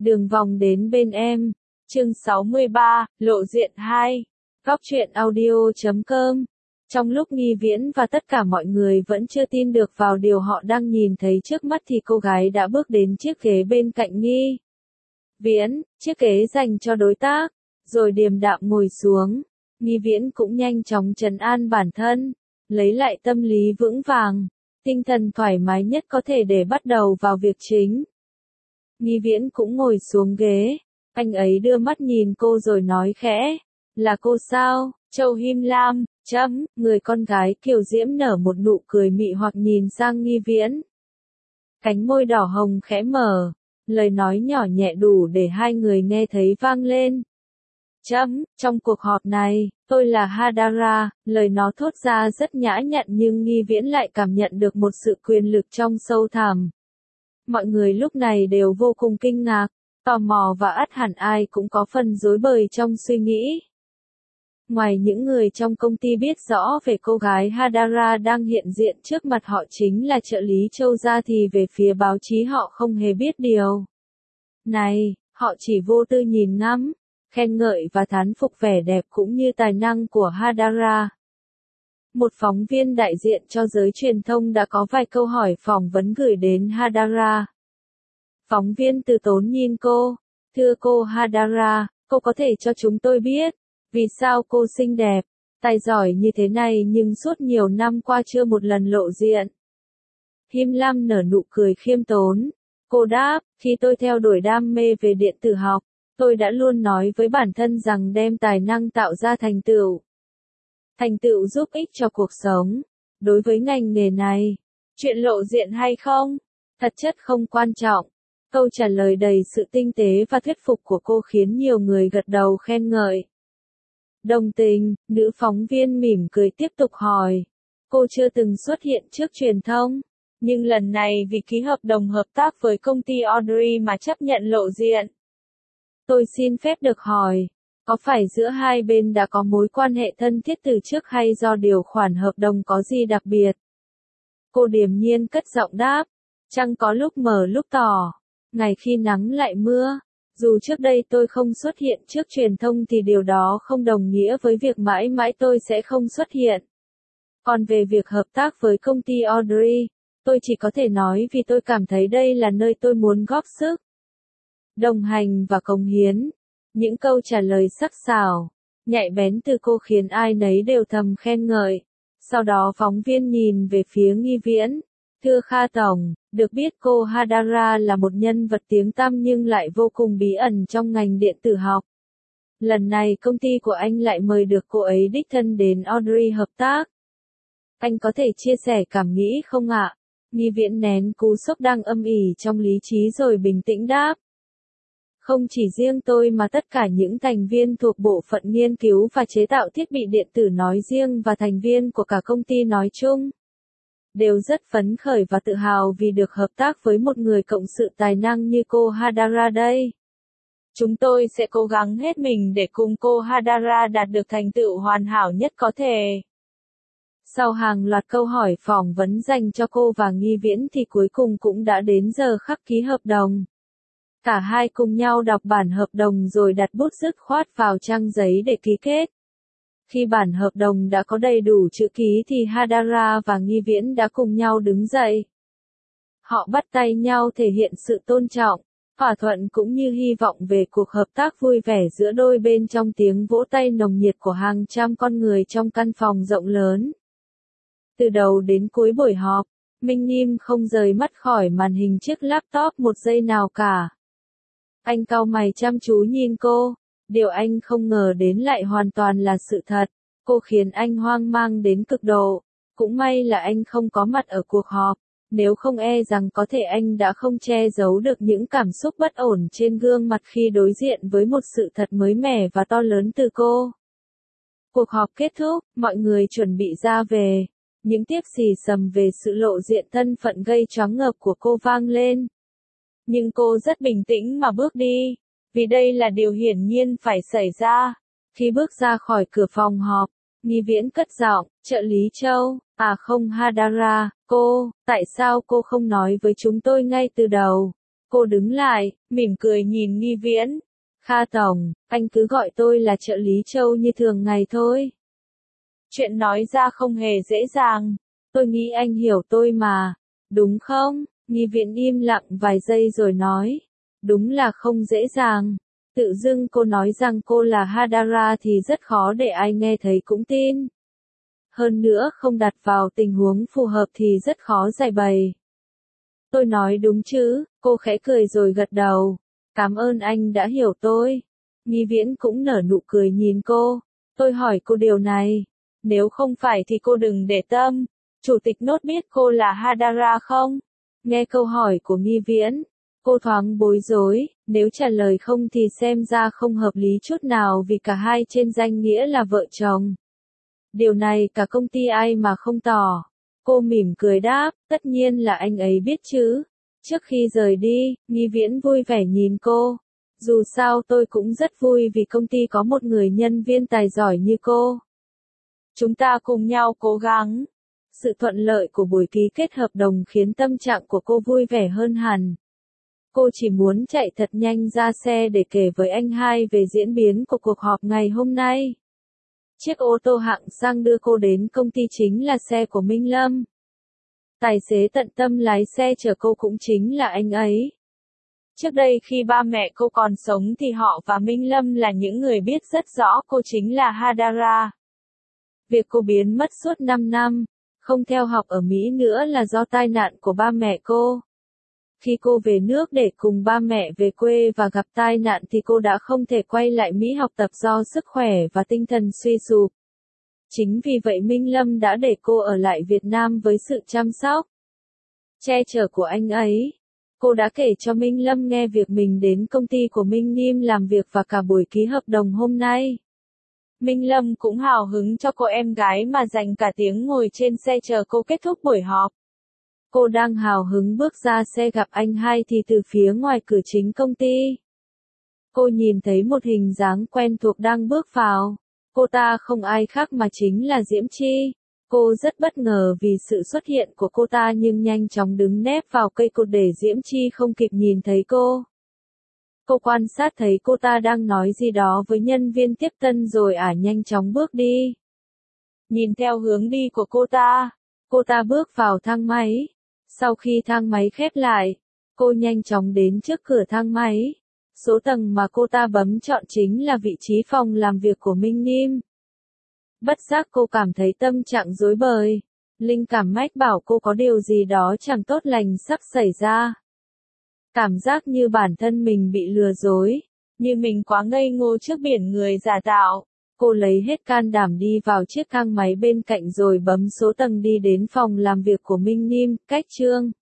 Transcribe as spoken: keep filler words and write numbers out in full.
Đường vòng đến bên em. Chương sáu mươi ba, lộ diện hai. Góc truyện audio chấm com. Trong lúc Nghi Viễn và tất cả mọi người vẫn chưa tin được vào điều họ đang nhìn thấy trước mắt thì cô gái đã bước đến chiếc ghế bên cạnh Nghi Viễn, chiếc ghế dành cho đối tác, rồi điềm đạm ngồi xuống. Nghi Viễn cũng nhanh chóng trấn an bản thân, lấy lại tâm lý vững vàng, tinh thần thoải mái nhất có thể để bắt đầu vào việc chính. Nghi Viễn cũng ngồi xuống ghế, anh ấy đưa mắt nhìn cô rồi nói khẽ, là cô sao, Châu Him Lam, chấm, người con gái kiều diễm nở một nụ cười mị hoặc nhìn sang Nghi Viễn. Cánh môi đỏ hồng khẽ mở, lời nói nhỏ nhẹ đủ để hai người nghe thấy vang lên. Chấm, trong cuộc họp này, tôi là Hadara, lời nó thốt ra rất nhã nhặn nhưng Nghi Viễn lại cảm nhận được một sự quyền lực trong sâu thẳm. Mọi người lúc này đều vô cùng kinh ngạc, tò mò và ắt hẳn ai cũng có phần rối bời trong suy nghĩ. Ngoài những người trong công ty biết rõ về cô gái Hadara đang hiện diện trước mặt họ chính là trợ lý Châu ra thì về phía báo chí họ không hề biết điều này, họ chỉ vô tư nhìn ngắm, khen ngợi và thán phục vẻ đẹp cũng như tài năng của Hadara. Một phóng viên đại diện cho giới truyền thông đã có vài câu hỏi phỏng vấn gửi đến Hadara. Phóng viên từ tốn nhìn cô, thưa cô Hadara, cô có thể cho chúng tôi biết, vì sao cô xinh đẹp, tài giỏi như thế này nhưng suốt nhiều năm qua chưa một lần lộ diện. Him Lam nở nụ cười khiêm tốn, cô đáp, khi tôi theo đuổi đam mê về điện tử học, tôi đã luôn nói với bản thân rằng đem tài năng tạo ra thành tựu. Thành tựu giúp ích cho cuộc sống. Đối với ngành nghề này, chuyện lộ diện hay không, thật chất không quan trọng. Câu trả lời đầy sự tinh tế và thuyết phục của cô khiến nhiều người gật đầu khen ngợi. Đồng tình, nữ phóng viên mỉm cười tiếp tục hỏi. Cô chưa từng xuất hiện trước truyền thông, nhưng lần này vì ký hợp đồng hợp tác với công ty Audrey mà chấp nhận lộ diện. Tôi xin phép được hỏi, có phải giữa hai bên đã có mối quan hệ thân thiết từ trước hay do điều khoản hợp đồng có gì đặc biệt? Cô điềm nhiên cất giọng đáp, trăng có lúc mờ lúc tỏ, ngày khi nắng lại mưa. Dù trước đây tôi không xuất hiện trước truyền thông thì điều đó không đồng nghĩa với việc mãi mãi tôi sẽ không xuất hiện. Còn về việc hợp tác với công ty Audrey, tôi chỉ có thể nói vì tôi cảm thấy đây là nơi tôi muốn góp sức, đồng hành và cống hiến. Những câu trả lời sắc sảo, nhạy bén từ cô khiến ai nấy đều thầm khen ngợi. Sau đó phóng viên nhìn về phía Nghi Viễn. Thưa Kha Tổng, được biết cô Hadara là một nhân vật tiếng tăm nhưng lại vô cùng bí ẩn trong ngành điện tử học. Lần này công ty của anh lại mời được cô ấy đích thân đến Audrey hợp tác. Anh có thể chia sẻ cảm nghĩ không ạ? Nghi Viễn nén cú sốc đang âm ỉ trong lý trí rồi bình tĩnh đáp. Không chỉ riêng tôi mà tất cả những thành viên thuộc bộ phận nghiên cứu và chế tạo thiết bị điện tử nói riêng và thành viên của cả công ty nói chung, đều rất phấn khởi và tự hào vì được hợp tác với một người cộng sự tài năng như cô Hadara đây. Chúng tôi sẽ cố gắng hết mình để cùng cô Hadara đạt được thành tựu hoàn hảo nhất có thể. Sau hàng loạt câu hỏi phỏng vấn dành cho cô và Nghi Viễn thì cuối cùng cũng đã đến giờ khắc ký hợp đồng. Cả hai cùng nhau đọc bản hợp đồng rồi đặt bút dứt khoát vào trang giấy để ký kết. Khi bản hợp đồng đã có đầy đủ chữ ký thì Hadara và Nghi Viễn đã cùng nhau đứng dậy. Họ bắt tay nhau thể hiện sự tôn trọng, thỏa thuận cũng như hy vọng về cuộc hợp tác vui vẻ giữa đôi bên trong tiếng vỗ tay nồng nhiệt của hàng trăm con người trong căn phòng rộng lớn. Từ đầu đến cuối buổi họp, Minh Nim không rời mắt khỏi màn hình chiếc laptop một giây nào cả. Anh cau mày chăm chú nhìn cô, điều anh không ngờ đến lại hoàn toàn là sự thật. Cô khiến anh hoang mang đến cực độ. Cũng may là anh không có mặt ở cuộc họp, nếu không e rằng có thể anh đã không che giấu được những cảm xúc bất ổn trên gương mặt khi đối diện với một sự thật mới mẻ và to lớn từ cô. Cuộc họp kết thúc, mọi người chuẩn bị ra về. Những tiếc xì xầm về sự lộ diện thân phận gây choáng ngợp của cô vang lên. Nhưng cô rất bình tĩnh mà bước đi, vì đây là điều hiển nhiên phải xảy ra. Khi bước ra khỏi cửa phòng họp, Nghi Viễn cất giọng, trợ lý Châu, à không Hadara, cô, tại sao cô không nói với chúng tôi ngay từ đầu? Cô đứng lại, mỉm cười nhìn Nghi Viễn. Kha Tổng, anh cứ gọi tôi là trợ lý Châu như thường ngày thôi. Chuyện nói ra không hề dễ dàng. Tôi nghĩ anh hiểu tôi mà. Đúng không? Nghi Viễn im lặng vài giây rồi nói. Đúng là không dễ dàng. Tự dưng cô nói rằng cô là Hadara thì rất khó để ai nghe thấy cũng tin. Hơn nữa không đặt vào tình huống phù hợp thì rất khó giải bày. Tôi nói đúng chứ, cô khẽ cười rồi gật đầu. Cảm ơn anh đã hiểu tôi. Nghi Viễn cũng nở nụ cười nhìn cô. Tôi hỏi cô điều này. Nếu không phải thì cô đừng để tâm. Chủ tịch Nốt biết cô là Hadara không? Nghe câu hỏi của Nghi Viễn, cô thoáng bối rối, nếu trả lời không thì xem ra không hợp lý chút nào vì cả hai trên danh nghĩa là vợ chồng. Điều này cả công ty ai mà không tỏ. Cô mỉm cười đáp, tất nhiên là anh ấy biết chứ. Trước khi rời đi, Nghi Viễn vui vẻ nhìn cô. Dù sao tôi cũng rất vui vì công ty có một người nhân viên tài giỏi như cô. Chúng ta cùng nhau cố gắng. Sự thuận lợi của buổi ký kết hợp đồng khiến tâm trạng của cô vui vẻ hơn hẳn. Cô chỉ muốn chạy thật nhanh ra xe để kể với anh hai về diễn biến của cuộc họp ngày hôm nay. Chiếc ô tô hạng sang đưa cô đến công ty chính là xe của Minh Lâm. Tài xế tận tâm lái xe chở cô cũng chính là anh ấy. Trước đây khi ba mẹ cô còn sống thì họ và Minh Lâm là những người biết rất rõ cô chính là Hadara. Việc cô biến mất suốt năm năm, không theo học ở Mỹ nữa là do tai nạn của ba mẹ cô. Khi cô về nước để cùng ba mẹ về quê và gặp tai nạn thì cô đã không thể quay lại Mỹ học tập do sức khỏe và tinh thần suy sụp. Chính vì vậy Minh Lâm đã để cô ở lại Việt Nam với sự chăm sóc, che chở của anh ấy. Cô đã kể cho Minh Lâm nghe việc mình đến công ty của Minh Nim làm việc và cả buổi ký hợp đồng hôm nay. Minh Lâm cũng hào hứng cho cô em gái mà dành cả tiếng ngồi trên xe chờ cô kết thúc buổi họp. Cô đang hào hứng bước ra xe gặp anh hai thì từ phía ngoài cửa chính công ty, cô nhìn thấy một hình dáng quen thuộc đang bước vào. Cô ta không ai khác mà chính là Diễm Chi. Cô rất bất ngờ vì sự xuất hiện của cô ta nhưng nhanh chóng đứng nép vào cây cột để Diễm Chi không kịp nhìn thấy cô. Cô quan sát thấy cô ta đang nói gì đó với nhân viên tiếp tân rồi ả nhanh chóng bước đi. Nhìn theo hướng đi của cô ta, cô ta bước vào thang máy. Sau khi thang máy khép lại, cô nhanh chóng đến trước cửa thang máy. Số tầng mà cô ta bấm chọn chính là vị trí phòng làm việc của Minh Nim. Bất giác cô cảm thấy tâm trạng rối bời. Linh cảm mách bảo cô có điều gì đó chẳng tốt lành sắp xảy ra. Cảm giác như bản thân mình bị lừa dối, như mình quá ngây ngô trước biển người giả tạo. Cô lấy hết can đảm đi vào chiếc thang máy bên cạnh rồi bấm số tầng đi đến phòng làm việc của Minh Nim, cách Trương.